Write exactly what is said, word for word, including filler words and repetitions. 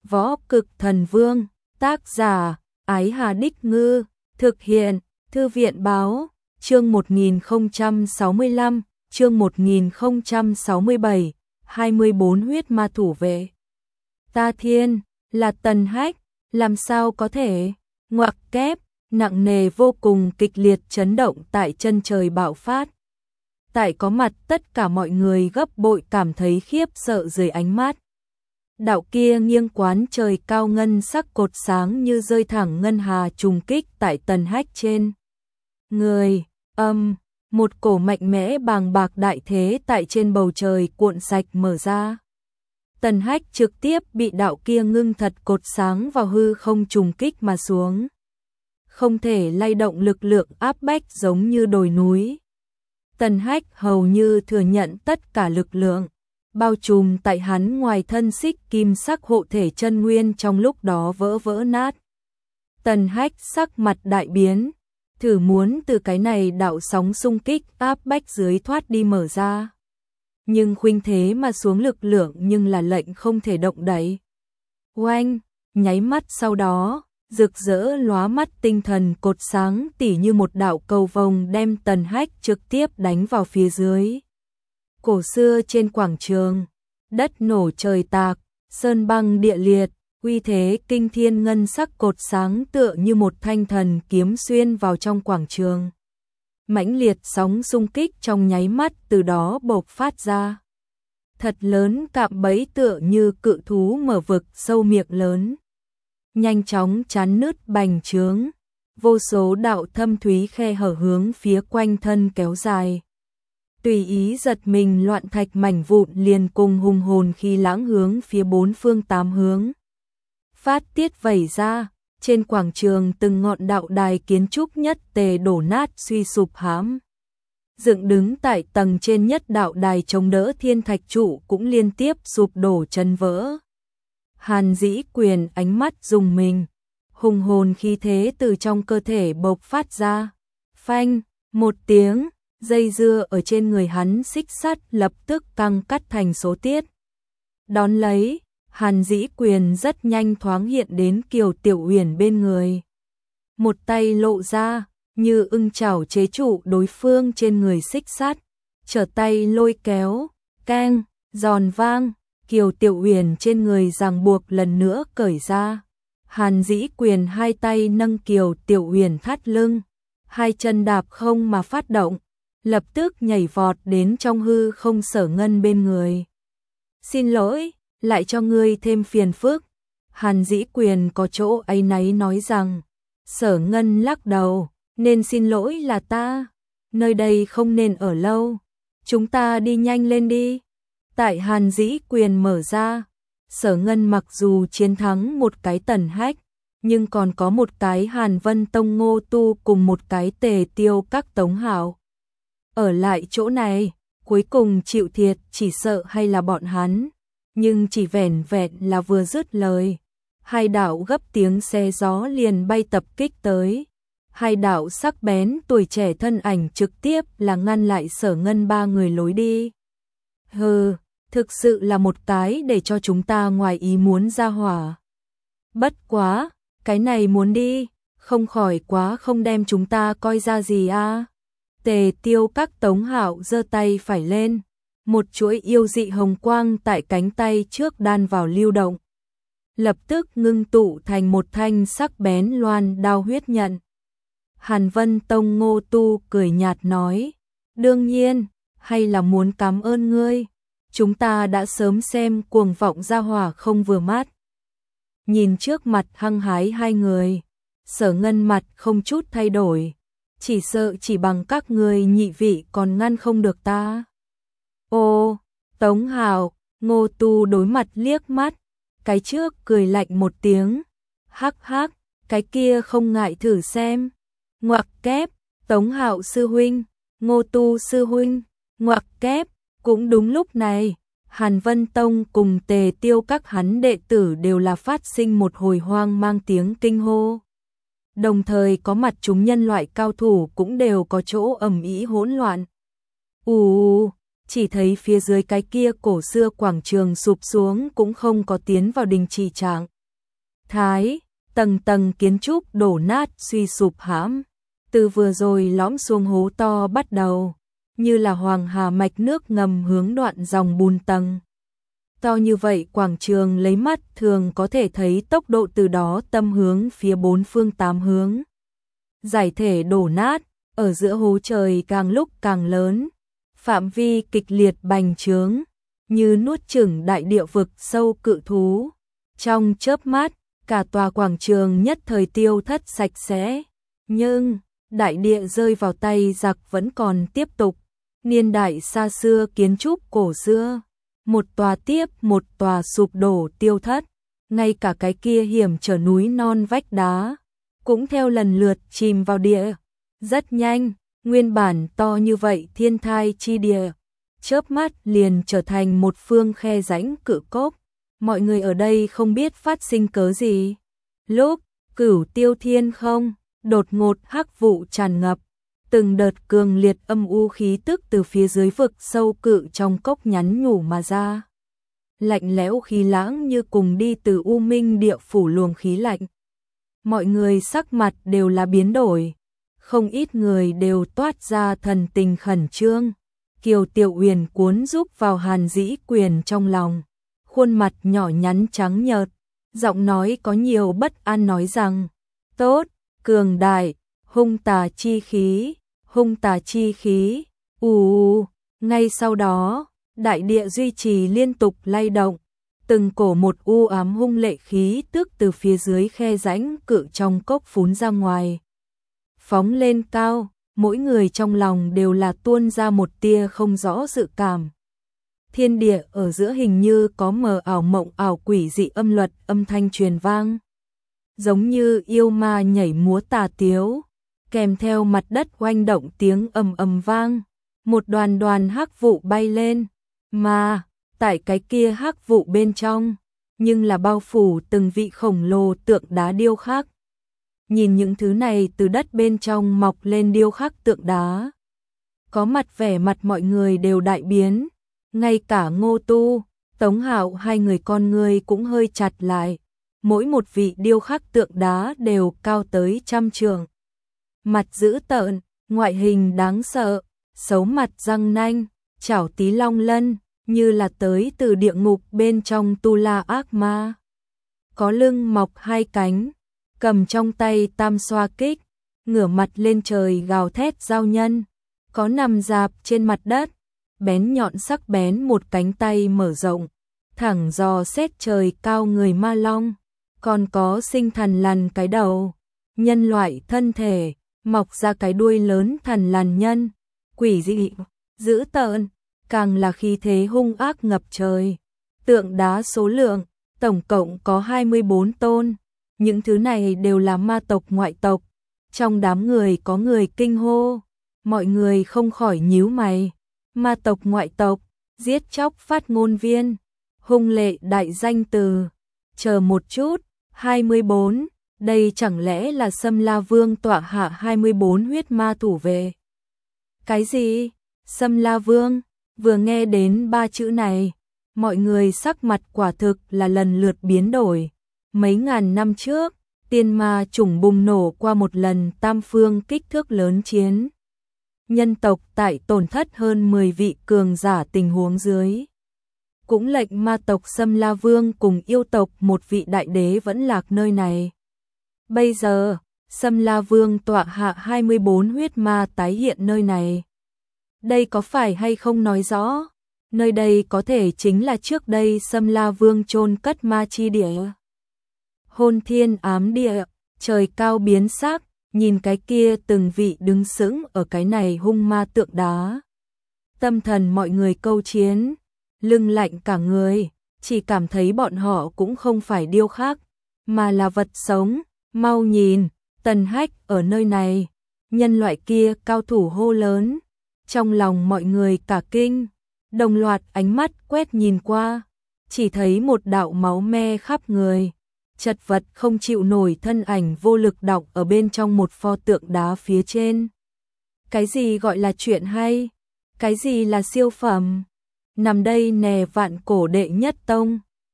Võ Cực Thần Vương, tác giả, Ái Hà Đích Ngư, thực hiện, Thư viện Báo, chương một nghìn không trăm sáu mươi lăm, chương một nghìn không trăm sáu mươi bảy, hai mươi bốn huyết ma thủ vệ. Ta thiên, là Tần Hách, làm sao có thể, ngoặc kép, nặng nề vô cùng kịch liệt chấn động tại chân trời bạo phát. Tại có mặt tất cả mọi người gấp bội cảm thấy khiếp sợ dưới ánh mắt. Đạo kia nghiêng quán trời cao ngân sắc cột sáng như rơi thẳng ngân hà trùng kích tại Tần Hách trên người, âm, một cổ mạnh mẽ bàng bạc đại thế tại trên bầu trời cuộn sạch mở ra. Tần Hách trực tiếp bị đạo kia ngưng thật cột sáng vào hư không trùng kích mà xuống. Không thể lay động lực lượng áp bách giống như đồi núi. Tần Hách hầu như thừa nhận tất cả lực lượng bao trùm tại hắn ngoài thân xích kim sắc hộ thể chân nguyên trong lúc đó vỡ vỡ nát. Tần Hách sắc mặt đại biến, thử muốn từ cái này đạo sóng xung kích áp bách dưới thoát đi mở ra. Nhưng khuynh thế mà xuống lực lượng nhưng là lệnh không thể động đậy. Oanh, nháy mắt sau đó, rực rỡ lóa mắt tinh thần cột sáng tỉ như một đạo cầu vồng đem Tần Hách trực tiếp đánh vào phía dưới. Cổ xưa trên quảng trường, đất nổ trời tạc, sơn băng địa liệt, uy thế kinh thiên ngân sắc cột sáng tựa như một thanh thần kiếm xuyên vào trong quảng trường. Mãnh liệt sóng xung kích trong nháy mắt từ đó bộc phát ra. Thật lớn cạm bẫy tựa như cự thú mở vực sâu miệng lớn. Nhanh chóng chắn nứt bành trướng, vô số đạo thâm thúy khe hở hướng phía quanh thân kéo dài. Tùy ý giật mình loạn thạch mảnh vụn liền cùng hùng hồn khi lãng hướng phía bốn phương tám hướng. Phát tiết vẩy ra, trên quảng trường từng ngọn đạo đài kiến trúc nhất tề đổ nát suy sụp hãm. Dựng đứng tại tầng trên nhất đạo đài chống đỡ thiên thạch trụ cũng liên tiếp sụp đổ chân vỡ. Hàn Dĩ Quyền ánh mắt rùng mình, hùng hồn khí thế từ trong cơ thể bộc phát ra. Phanh, một tiếng, dây dưa ở trên người hắn xích sắt lập tức căng cắt thành số tiết. Đón lấy, Hàn Dĩ Quyền rất nhanh thoáng hiện đến Kiều Tiểu Uyển bên người. Một tay lộ ra, như ưng chảo chế trụ đối phương trên người xích sắt, trở tay lôi kéo, keng, giòn vang, Kiều Tiểu Uyển trên người ràng buộc lần nữa cởi ra. Hàn Dĩ Quyền hai tay nâng Kiều Tiểu Uyển thắt lưng, hai chân đạp không mà phát động, lập tức nhảy vọt đến trong hư không Sở Ngân bên người. Xin lỗi, lại cho ngươi thêm phiền phức. Hàn Dĩ Quyền có chỗ áy náy nói rằng. Sở Ngân lắc đầu, nên xin lỗi là ta, nơi đây không nên ở lâu, chúng ta đi nhanh lên đi. Tại Hàn Dĩ Quyền mở ra, Sở Ngân mặc dù chiến thắng một cái Tần Hách, nhưng còn có một cái Hàn Vân Tông Ngô Tu cùng một cái Tề Tiêu các Tống Hạo. Ở lại chỗ này, cuối cùng chịu thiệt chỉ sợ hay là bọn hắn, nhưng chỉ vẻn vẹn là vừa dứt lời. Hai đạo gấp tiếng xe gió liền bay tập kích tới. Hai đạo sắc bén tuổi trẻ thân ảnh trực tiếp là ngăn lại Sở Ngân ba người lối đi. Hừ, thực sự là một cái để cho chúng ta ngoài ý muốn ra hỏa. Bất quá, cái này muốn đi, không khỏi quá không đem chúng ta coi ra gì a. Tề Tiêu các Tống Hạo giơ tay phải lên, một chuỗi yêu dị hồng quang tại cánh tay trước đan vào lưu động. Lập tức ngưng tụ thành một thanh sắc bén loan đao huyết nhận. Hàn Vân Tông Ngô Tu cười nhạt nói, đương nhiên, hay là muốn cảm ơn ngươi, chúng ta đã sớm xem cuồng vọng gia hỏa không vừa mắt. Nhìn trước mặt hăng hái hai người, Sở Ngân mặt không chút thay đổi, chỉ sợ chỉ bằng các ngươi nhị vị còn ngăn không được ta. Ô, Tống Hạo, Ngô Tu đối mặt liếc mắt, cái trước cười lạnh một tiếng, hắc hắc, cái kia không ngại thử xem. Ngoặc kép, Tống Hạo sư huynh, Ngô Tu sư huynh, ngoặc kép. Cũng đúng lúc này, Hàn Vân Tông cùng Tề Tiêu các hắn đệ tử đều là phát sinh một hồi hoang mang tiếng kinh hô. Đồng thời có mặt chúng nhân loại cao thủ cũng đều có chỗ ầm ĩ hỗn loạn. Ù, chỉ thấy phía dưới cái kia cổ xưa quảng trường sụp xuống cũng không có tiến vào đình trì trạng. thái, tầng tầng kiến trúc đổ nát suy sụp hãm. Từ vừa rồi lõm xuống hố to bắt đầu, như là hoàng hà mạch nước ngầm hướng đoạn dòng bùn tầng. To như vậy quảng trường lấy mắt thường có thể thấy tốc độ từ đó tâm hướng phía bốn phương tám hướng. Giải thể đổ nát, ở giữa hố trời càng lúc càng lớn, phạm vi kịch liệt bành trướng, như nuốt chửng đại địa vực sâu cự thú. Trong chớp mắt, cả tòa quảng trường nhất thời tiêu thất sạch sẽ, nhưng đại địa rơi vào tay giặc vẫn còn tiếp tục. Niên đại xa xưa kiến trúc cổ xưa, một tòa tiếp một tòa sụp đổ tiêu thất, ngay cả cái kia hiểm trở núi non vách đá cũng theo lần lượt chìm vào địa. Rất nhanh, nguyên bản to như vậy thiên thai chi địa, chớp mắt liền trở thành một phương khe rãnh cự cốc. Mọi người ở đây không biết phát sinh cớ gì. Lúc Cửu Tiêu Thiên không, đột ngột hắc vụ tràn ngập, từng đợt cường liệt âm u khí tức từ phía dưới vực sâu cự trong cốc nhắn nhủ mà ra. Lạnh lẽo khí lãng như cùng đi từ u minh địa phủ luồng khí lạnh. Mọi người sắc mặt đều là biến đổi, không ít người đều toát ra thần tình khẩn trương. Kiều Tiểu Uyển cuốn rúc vào Hàn Dĩ Quyền trong lòng, khuôn mặt nhỏ nhắn trắng nhợt, giọng nói có nhiều bất an nói rằng: "Tốt, cường đại, hung tà chi khí, hung tà chi khí." Ù, ngay sau đó, đại địa duy trì liên tục lay động, từng cổ một u ám hung lệ khí tức từ phía dưới khe rãnh cự trong cốc phún ra ngoài, phóng lên cao, mỗi người trong lòng đều là tuôn ra một tia không rõ dự cảm. Thiên địa ở giữa hình như có mờ ảo mộng ảo quỷ dị âm luật âm thanh truyền vang, giống như yêu ma nhảy múa tà tiếu, kèm theo mặt đất oanh động tiếng ầm ầm vang, một đoàn đoàn hắc vụ bay lên, mà tại cái kia hắc vụ bên trong, nhưng là bao phủ từng vị khổng lồ tượng đá điêu khắc. Nhìn những thứ này từ đất bên trong mọc lên điêu khắc tượng đá, có mặt vẻ mặt mọi người đều đại biến, ngay cả Ngô Tu, Tống Hạo hai người con người cũng hơi chặt lại, mỗi một vị điêu khắc tượng đá đều cao tới trăm trượng. Mặt dữ tợn, ngoại hình đáng sợ, xấu mặt răng nanh, chảo tí long lân, như là tới từ địa ngục bên trong tu la ác ma. Có lưng mọc hai cánh, cầm trong tay tam xoa kích, ngửa mặt lên trời gào thét giao nhân. Có nằm dạp trên mặt đất, bén nhọn sắc bén một cánh tay mở rộng, thẳng dò xét trời cao người ma long. Còn có sinh thần lằn cái đầu, nhân loại thân thể, mọc ra cái đuôi lớn thần lằn nhân, quỷ dị, dữ tợn, càng là khí thế hung ác ngập trời. Tượng đá số lượng, tổng cộng có hai mươi bốn tôn, những thứ này đều là ma tộc ngoại tộc. Trong đám người có người kinh hô, mọi người không khỏi nhíu mày. Ma tộc ngoại tộc, giết chóc phát ngôn viên, hung lệ đại danh từ. Chờ một chút, hai mươi bốn, đây chẳng lẽ là Sâm La Vương tọa hạ hai mươi bốn huyết ma thủ vệ? Cái gì? Sâm La Vương? Vừa nghe đến ba chữ này, mọi người sắc mặt quả thực là lần lượt biến đổi. Mấy ngàn năm trước, tiên ma chủng bùng nổ qua một lần tam phương kích thước lớn chiến. Nhân tộc tại tổn thất hơn mười vị cường giả tình huống dưới, cũng lệnh ma tộc Sâm La Vương cùng yêu tộc một vị đại đế vẫn lạc nơi này. Bây giờ, Sâm La Vương tọa hạ hai mươi bốn huyết ma tái hiện nơi này. Đây có phải hay không nói rõ, nơi đây có thể chính là trước đây Sâm La Vương chôn cất ma chi địa. Hôn thiên ám địa, trời cao biến sắc, nhìn cái kia từng vị đứng sững ở cái này hung ma tượng đá. Tâm thần mọi người câu chiến, lưng lạnh cả người, chỉ cảm thấy bọn họ cũng không phải điêu khắc, mà là vật sống. Mau nhìn, Tần Hách ở nơi này. Nhân loại kia cao thủ hô lớn, trong lòng mọi người cả kinh, đồng loạt ánh mắt quét nhìn qua, chỉ thấy một đạo máu me khắp người, chật vật không chịu nổi thân ảnh vô lực đọng ở bên trong một pho tượng đá phía trên. Cái gì gọi là chuyện hay? Cái gì là siêu phẩm? Nằm đây nè vạn cổ đệ nhất tông,